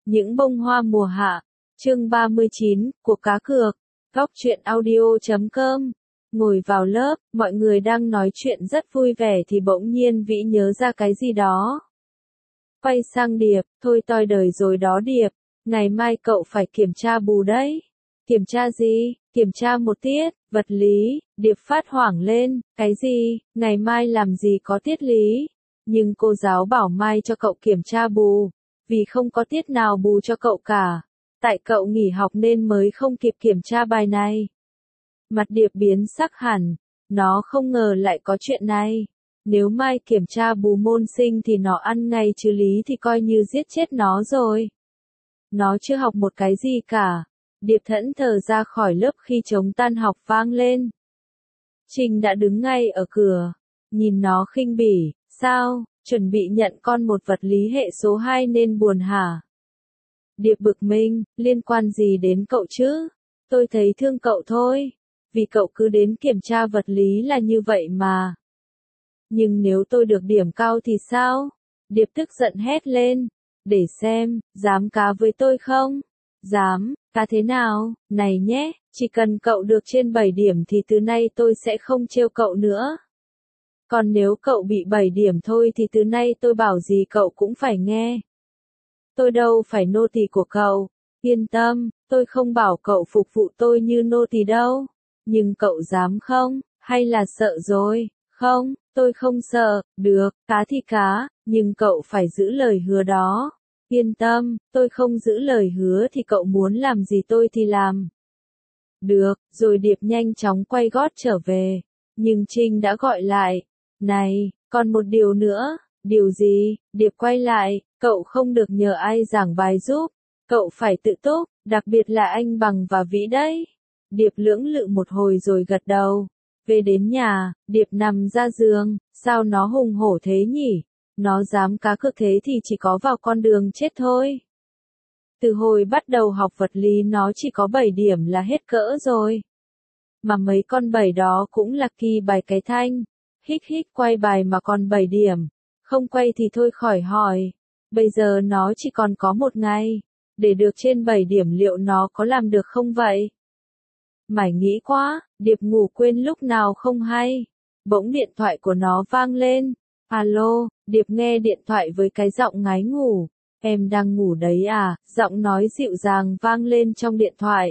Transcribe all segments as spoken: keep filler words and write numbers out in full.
Những bông hoa mùa hạ. Chương ba mươi chín, Cuộc cá cược. Góc truyện audio chấm com. Ngồi vào lớp, mọi người đang nói chuyện rất vui vẻ thì bỗng nhiên Vĩ nhớ ra cái gì đó. Quay sang Điệp, thôi toi đời rồi đó Điệp, ngày mai cậu phải kiểm tra bù đấy. Kiểm tra gì? Kiểm tra một tiết, vật lý. Điệp phát hoảng lên, cái gì? Ngày mai làm gì có tiết lý? Nhưng cô giáo bảo mai cho cậu kiểm tra bù, vì không có tiết nào bù cho cậu cả. Tại cậu nghỉ học nên mới không kịp kiểm tra bài này. Mặt Điệp biến sắc hẳn, nó không ngờ lại có chuyện này. Nếu mai kiểm tra bù môn sinh thì nó ăn ngay chứ lý thì coi như giết chết nó rồi. Nó chưa học một cái gì cả. Điệp thẫn thờ ra khỏi lớp khi trống tan học vang lên. Trinh đã đứng ngay ở cửa, nhìn nó khinh bỉ, sao, chuẩn bị nhận con một vật lý hệ số hai nên buồn hả? Điệp bực mình, liên quan gì đến cậu chứ? Tôi thấy thương cậu thôi, vì cậu cứ đến kiểm tra vật lý là như vậy mà. Nhưng nếu tôi được điểm cao thì sao? Điệp tức giận hét lên, để xem, dám cá với tôi không? Dám, cá thế nào? Này nhé, chỉ cần cậu được trên bảy điểm thì từ nay tôi sẽ không trêu cậu nữa. Còn nếu cậu bị bảy điểm thôi thì từ nay tôi bảo gì cậu cũng phải nghe. Tôi đâu phải nô tỳ của cậu, yên tâm, tôi không bảo cậu phục vụ tôi như nô tỳ đâu. Nhưng cậu dám không, hay là sợ rồi? Không, tôi không sợ, được, cá thì cá, nhưng cậu phải giữ lời hứa đó. Yên tâm, tôi không giữ lời hứa thì cậu muốn làm gì tôi thì làm. Được, rồi Điệp nhanh chóng quay gót trở về. Nhưng Trinh đã gọi lại. Này, còn một điều nữa. Điều gì? Điệp quay lại, cậu không được nhờ ai giảng bài giúp. Cậu phải tự túc, đặc biệt là anh Bằng và Vĩ đấy. Điệp lưỡng lự một hồi rồi gật đầu. Về đến nhà, Điệp nằm ra giường, sao nó hùng hổ thế nhỉ? Nó dám cá cược thế thì chỉ có vào con đường chết thôi. Từ hồi bắt đầu học vật lý nó chỉ có bảy điểm là hết cỡ rồi. Mà mấy con bảy đó cũng là kỳ bài cái thanh. Hích hích quay bài mà còn bảy điểm. Không quay thì thôi khỏi hỏi. Bây giờ nó chỉ còn có một ngày. Để được trên bảy điểm liệu nó có làm được không vậy? Mải nghĩ quá, Điệp ngủ quên lúc nào không hay. Bỗng điện thoại của nó vang lên. Alo, Điệp nghe điện thoại với cái giọng ngái ngủ. Em đang ngủ đấy à? Giọng nói dịu dàng vang lên trong điện thoại.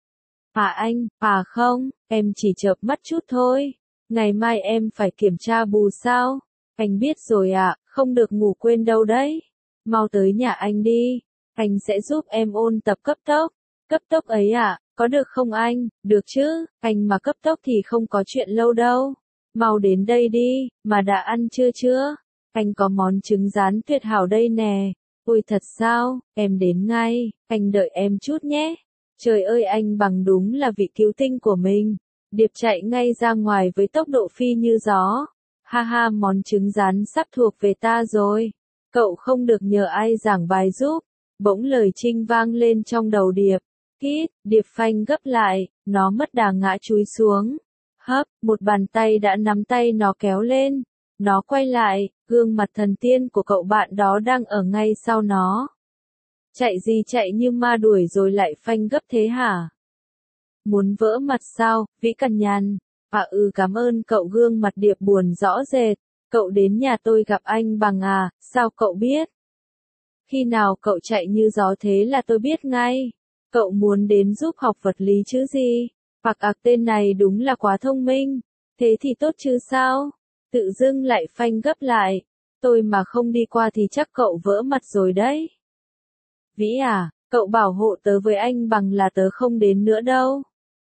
À anh, à không, em chỉ chợp mắt chút thôi. Ngày mai em phải kiểm tra bù sao? Anh biết rồi ạ, à, không được ngủ quên đâu đấy. Mau tới nhà anh đi, anh sẽ giúp em ôn tập cấp tốc. Cấp tốc ấy ạ, à, có được không anh? Được chứ, anh mà cấp tốc thì không có chuyện lâu đâu. Mau đến đây đi, mà đã ăn chưa chưa? Anh có món trứng rán tuyệt hảo đây nè. Ôi thật sao, em đến ngay, anh đợi em chút nhé. Trời ơi anh Bằng đúng là vị cứu tinh của mình. Điệp chạy ngay ra ngoài với tốc độ phi như gió. Ha ha, món trứng rán sắp thuộc về ta rồi. Cậu không được nhờ ai giảng bài giúp. Bỗng lời Trinh vang lên trong đầu Điệp. Kít, Điệp phanh gấp lại, nó mất đà ngã chúi xuống. Hấp, một bàn tay đã nắm tay nó kéo lên. Nó quay lại, gương mặt thần tiên của cậu bạn đó đang ở ngay sau nó. Chạy gì chạy như ma đuổi rồi lại phanh gấp thế hả? Muốn vỡ mặt sao, Vĩ cằn nhằn. À ừ cảm ơn cậu, gương mặt Điệp buồn rõ rệt. Cậu đến nhà tôi gặp anh Bằng à, sao cậu biết? Khi nào cậu chạy như gió thế là tôi biết ngay. Cậu muốn đến giúp học vật lý chứ gì? Hoặc ạc tên này đúng là quá thông minh. Thế thì tốt chứ sao? Tự dưng lại phanh gấp lại. Tôi mà không đi qua thì chắc cậu vỡ mặt rồi đấy. Vĩ à, cậu bảo hộ tớ với anh Bằng là tớ không đến nữa đâu.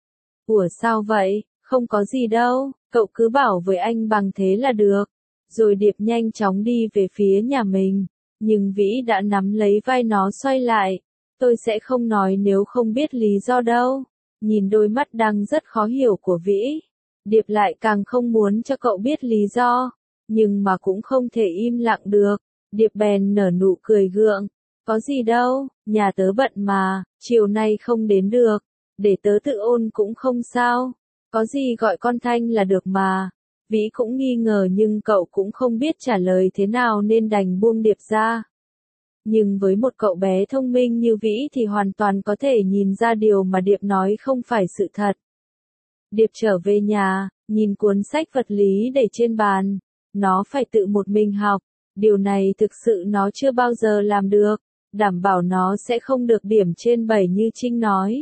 Ủa sao vậy, không có gì đâu, cậu cứ bảo với anh Bằng thế là được. Rồi Điệp nhanh chóng đi về phía nhà mình. Nhưng Vĩ đã nắm lấy vai nó xoay lại. Tôi sẽ không nói nếu không biết lý do đâu. Nhìn đôi mắt đang rất khó hiểu của Vĩ. Điệp lại càng không muốn cho cậu biết lý do. Nhưng mà cũng không thể im lặng được. Điệp bèn nở nụ cười gượng. Có gì đâu, nhà tớ bận mà, chiều nay không đến được. Để tớ tự ôn cũng không sao. Có gì gọi con Thanh là được mà. Vĩ cũng nghi ngờ nhưng cậu cũng không biết trả lời thế nào nên đành buông Điệp ra. Nhưng với một cậu bé thông minh như Vĩ thì hoàn toàn có thể nhìn ra điều mà Điệp nói không phải sự thật. Điệp trở về nhà, nhìn cuốn sách vật lý để trên bàn. Nó phải tự một mình học. Điều này thực sự nó chưa bao giờ làm được. Đảm bảo nó sẽ không được điểm trên bảy như Trinh nói.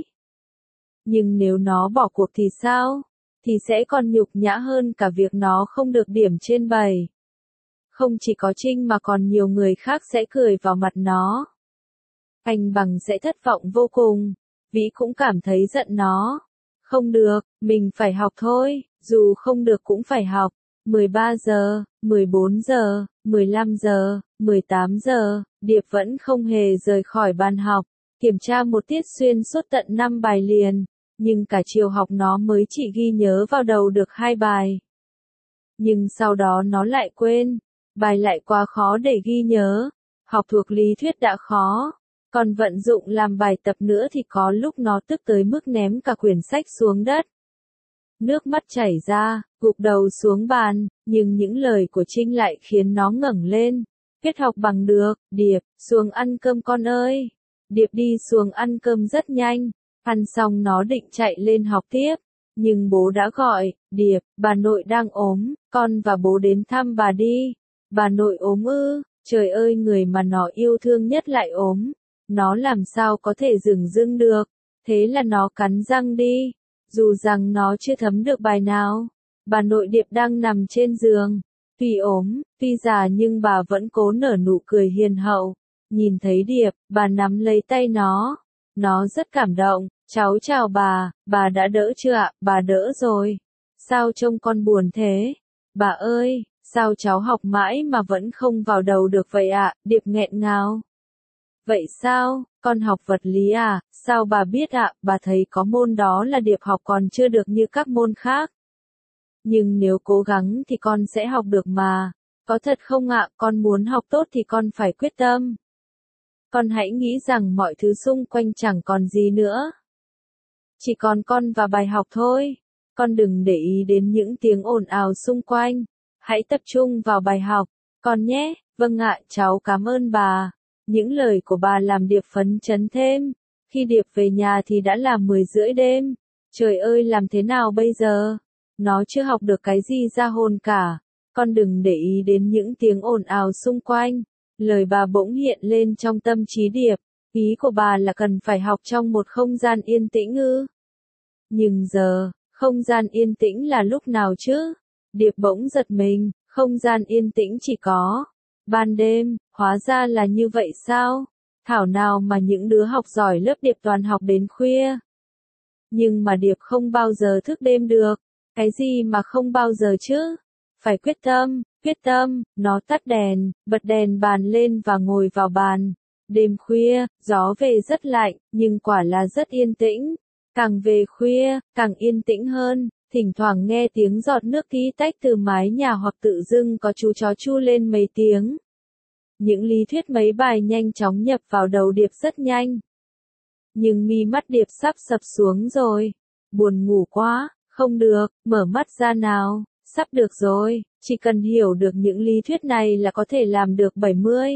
Nhưng nếu nó bỏ cuộc thì sao? Thì sẽ còn nhục nhã hơn cả việc nó không được điểm trên bảy. Không chỉ có Trinh mà còn nhiều người khác sẽ cười vào mặt nó. Anh Bằng sẽ thất vọng vô cùng. Vĩ cũng cảm thấy giận nó. Không được, mình phải học thôi, dù không được cũng phải học. mười ba giờ, mười bốn giờ, mười lăm giờ, mười tám giờ, Điệp vẫn không hề rời khỏi bàn học. Kiểm tra một tiết xuyên suốt tận năm bài liền. Nhưng cả chiều học nó mới chỉ ghi nhớ vào đầu được hai bài. Nhưng sau đó nó lại quên. Bài lại quá khó để ghi nhớ. Học thuộc lý thuyết đã khó. Còn vận dụng làm bài tập nữa thì có lúc nó tức tới mức ném cả quyển sách xuống đất. Nước mắt chảy ra, gục đầu xuống bàn, nhưng những lời của Trinh lại khiến nó ngẩng lên. Kết học bằng được, Điệp, xuống ăn cơm con ơi. Điệp đi xuống ăn cơm rất nhanh. Ăn xong nó định chạy lên học tiếp. Nhưng bố đã gọi, Điệp, bà nội đang ốm, con và bố đến thăm bà đi. Bà nội ốm ư, trời ơi người mà nó yêu thương nhất lại ốm. Nó làm sao có thể dửng dưng được. Thế là nó cắn răng đi. Dù rằng nó chưa thấm được bài nào. Bà nội Điệp đang nằm trên giường. Tuy ốm, tuy già nhưng bà vẫn cố nở nụ cười hiền hậu. Nhìn thấy Điệp, bà nắm lấy tay nó. Nó rất cảm động. Cháu chào bà, bà đã đỡ chưa ạ? Bà đỡ rồi. Sao trông con buồn thế? Bà ơi, sao cháu học mãi mà vẫn không vào đầu được vậy ạ? Điệp nghẹn ngào. Vậy sao, con học vật lý à? Sao bà biết ạ? Bà thấy có môn đó là Điệp học còn chưa được như các môn khác. Nhưng nếu cố gắng thì con sẽ học được mà. Có thật không ạ? Con muốn học tốt thì con phải quyết tâm. Con hãy nghĩ rằng mọi thứ xung quanh chẳng còn gì nữa. Chỉ còn con và bài học thôi. Con đừng để ý đến những tiếng ồn ào xung quanh. Hãy tập trung vào bài học. Con nhé, vâng ạ, cháu cảm ơn bà. Những lời của bà làm Điệp phấn chấn thêm. Khi Điệp về nhà thì đã là mười rưỡi đêm. Trời ơi làm thế nào bây giờ? Nó chưa học được cái gì ra hồn cả. Con đừng để ý đến những tiếng ồn ào xung quanh. Lời bà bỗng hiện lên trong tâm trí Điệp. Ý của bà là cần phải học trong một không gian yên tĩnh ư? Nhưng giờ, không gian yên tĩnh là lúc nào chứ? Điệp bỗng giật mình, không gian yên tĩnh chỉ có ban đêm, hóa ra là như vậy sao? Thảo nào mà những đứa học giỏi lớp Điệp toàn học đến khuya. Nhưng mà Điệp không bao giờ thức đêm được. Cái gì mà không bao giờ chứ? Phải quyết tâm, quyết tâm, nó tắt đèn, bật đèn bàn lên và ngồi vào bàn. Đêm khuya, gió về rất lạnh, nhưng quả là rất yên tĩnh. Càng về khuya, càng yên tĩnh hơn, thỉnh thoảng nghe tiếng giọt nước tí tách từ mái nhà hoặc tự dưng có chú chó chu lên mấy tiếng. Những lý thuyết mấy bài nhanh chóng nhập vào đầu Điệp rất nhanh. Nhưng mi mắt Điệp sắp sập xuống rồi. Buồn ngủ quá, không được, mở mắt ra nào, sắp được rồi, chỉ cần hiểu được những lý thuyết này là có thể làm được bảy mươi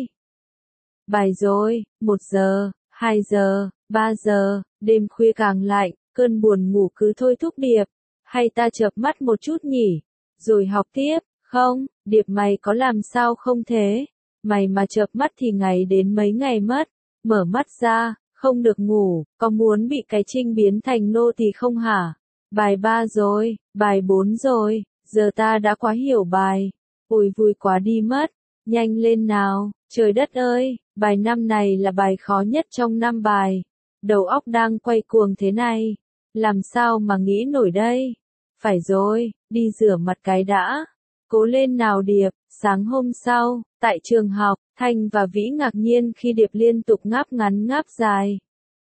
bài rồi, một giờ, hai giờ, ba giờ, đêm khuya càng lạnh, cơn buồn ngủ cứ thôi thúc Điệp. Hay ta chợp mắt một chút nhỉ, rồi học tiếp, không, Điệp mày có làm sao không thế? Mày mà chợp mắt thì ngày đến mấy ngày mất, mở mắt ra, không được ngủ, có muốn bị cái Trinh biến thành nô tỳ không hả? Bài ba rồi, bài bốn rồi, giờ ta đã quá hiểu bài. Ôi vui quá đi mất, nhanh lên nào, trời đất ơi, bài năm này là bài khó nhất trong năm bài. Đầu óc đang quay cuồng thế này, làm sao mà nghĩ nổi đây? Phải rồi, đi rửa mặt cái đã. Cố lên nào Điệp. Sáng hôm sau, tại trường học, Thanh và Vĩ ngạc nhiên khi Điệp liên tục ngáp ngắn ngáp dài.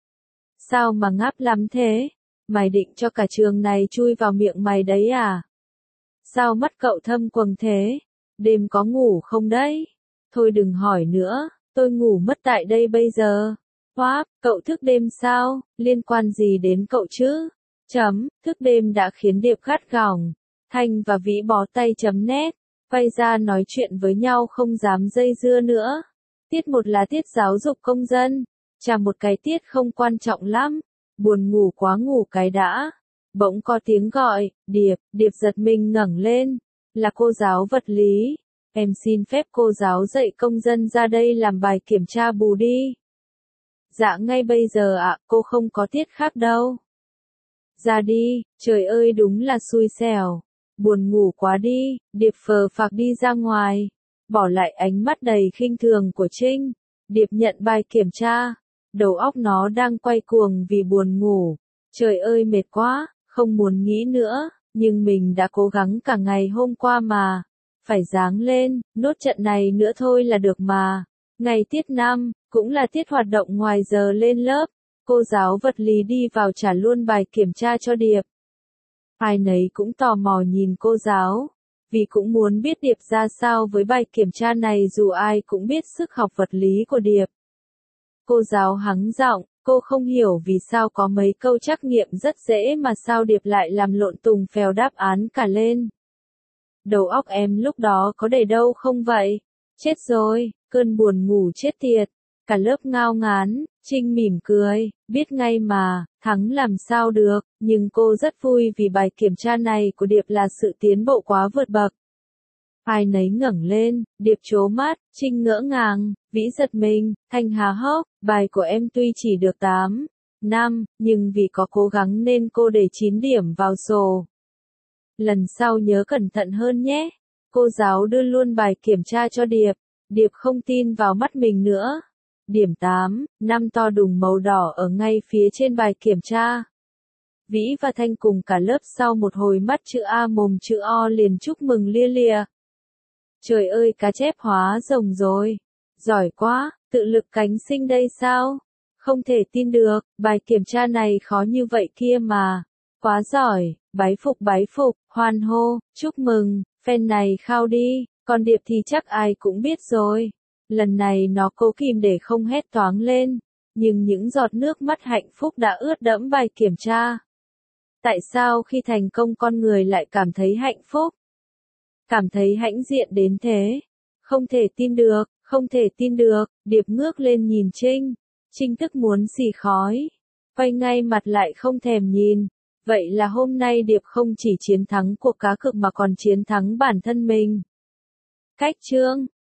Sao mà ngáp lắm thế? Mày định cho cả trường này chui vào miệng mày đấy à? Sao mắt cậu thâm quầng thế? Đêm có ngủ không đấy? Thôi đừng hỏi nữa, tôi ngủ mất tại đây bây giờ. Hoáp, cậu thức đêm sao? Liên quan gì đến cậu chứ? Chấm, thức đêm đã khiến Điệp gắt gỏng. Thanh và Vĩ bó tay chấm nét, quay ra nói chuyện với nhau không dám dây dưa nữa. Tiết một là tiết giáo dục công dân. Chà một cái tiết không quan trọng lắm. Buồn ngủ quá ngủ cái đã. Bỗng có tiếng gọi, Điệp, Điệp giật mình ngẩng lên. Là cô giáo vật lý. Em xin phép cô giáo dạy công dân ra đây làm bài kiểm tra bù đi. Dạ ngay bây giờ ạ, cô không có tiết khác đâu. Ra đi, trời ơi đúng là xui xẻo. Buồn ngủ quá đi, Điệp phờ phạc đi ra ngoài. Bỏ lại ánh mắt đầy khinh thường của Trinh. Điệp nhận bài kiểm tra. Đầu óc nó đang quay cuồng vì buồn ngủ. Trời ơi mệt quá, không muốn nghĩ nữa. Nhưng mình đã cố gắng cả ngày hôm qua mà. Phải ráng lên, nốt trận này nữa thôi là được mà. Ngày tiết năm, cũng là tiết hoạt động ngoài giờ lên lớp. Cô giáo vật lý đi vào trả luôn bài kiểm tra cho Điệp. Ai nấy cũng tò mò nhìn cô giáo. Vì cũng muốn biết Điệp ra sao với bài kiểm tra này dù ai cũng biết sức học vật lý của Điệp. Cô giáo hắng giọng, cô không hiểu vì sao có mấy câu trắc nghiệm rất dễ mà sao Điệp lại làm lộn tùng phèo đáp án cả lên. Đầu óc em lúc đó có để đâu không vậy? Chết rồi, cơn buồn ngủ chết tiệt. Cả lớp ngao ngán, Trinh mỉm cười, biết ngay mà, thắng làm sao được, nhưng cô rất vui vì bài kiểm tra này của Điệp là sự tiến bộ quá vượt bậc. Ai nấy ngẩng lên, Điệp trố mắt, Trinh ngỡ ngàng, Vĩ giật mình, Thanh há hốc, bài của em tuy chỉ được tám, năm, nhưng vì có cố gắng nên cô để chín điểm vào sổ. Lần sau nhớ cẩn thận hơn nhé. Cô giáo đưa luôn bài kiểm tra cho Điệp. Điệp không tin vào mắt mình nữa. Điểm tám, năm to đùng màu đỏ ở ngay phía trên bài kiểm tra. Vĩ và Thanh cùng cả lớp sau một hồi mắt chữ A mồm chữ O liền chúc mừng lia lịa. Trời ơi cá chép hóa rồng rồi. Giỏi quá, tự lực cánh sinh đây sao? Không thể tin được, bài kiểm tra này khó như vậy kia mà. Quá giỏi, bái phục bái phục, hoan hô, chúc mừng, fan này khao đi, còn Điệp thì chắc ai cũng biết rồi. Lần này nó cố kìm để không hét toáng lên, nhưng những giọt nước mắt hạnh phúc đã ướt đẫm bài kiểm tra. Tại sao khi thành công con người lại cảm thấy hạnh phúc? Cảm thấy hãnh diện đến thế? Không thể tin được, không thể tin được, Điệp ngước lên nhìn Trinh. Trinh tức muốn xì khói. Quay ngay mặt lại không thèm nhìn. Vậy là hôm nay Điệp không chỉ chiến thắng cuộc cá cược mà còn chiến thắng bản thân mình. Cách chương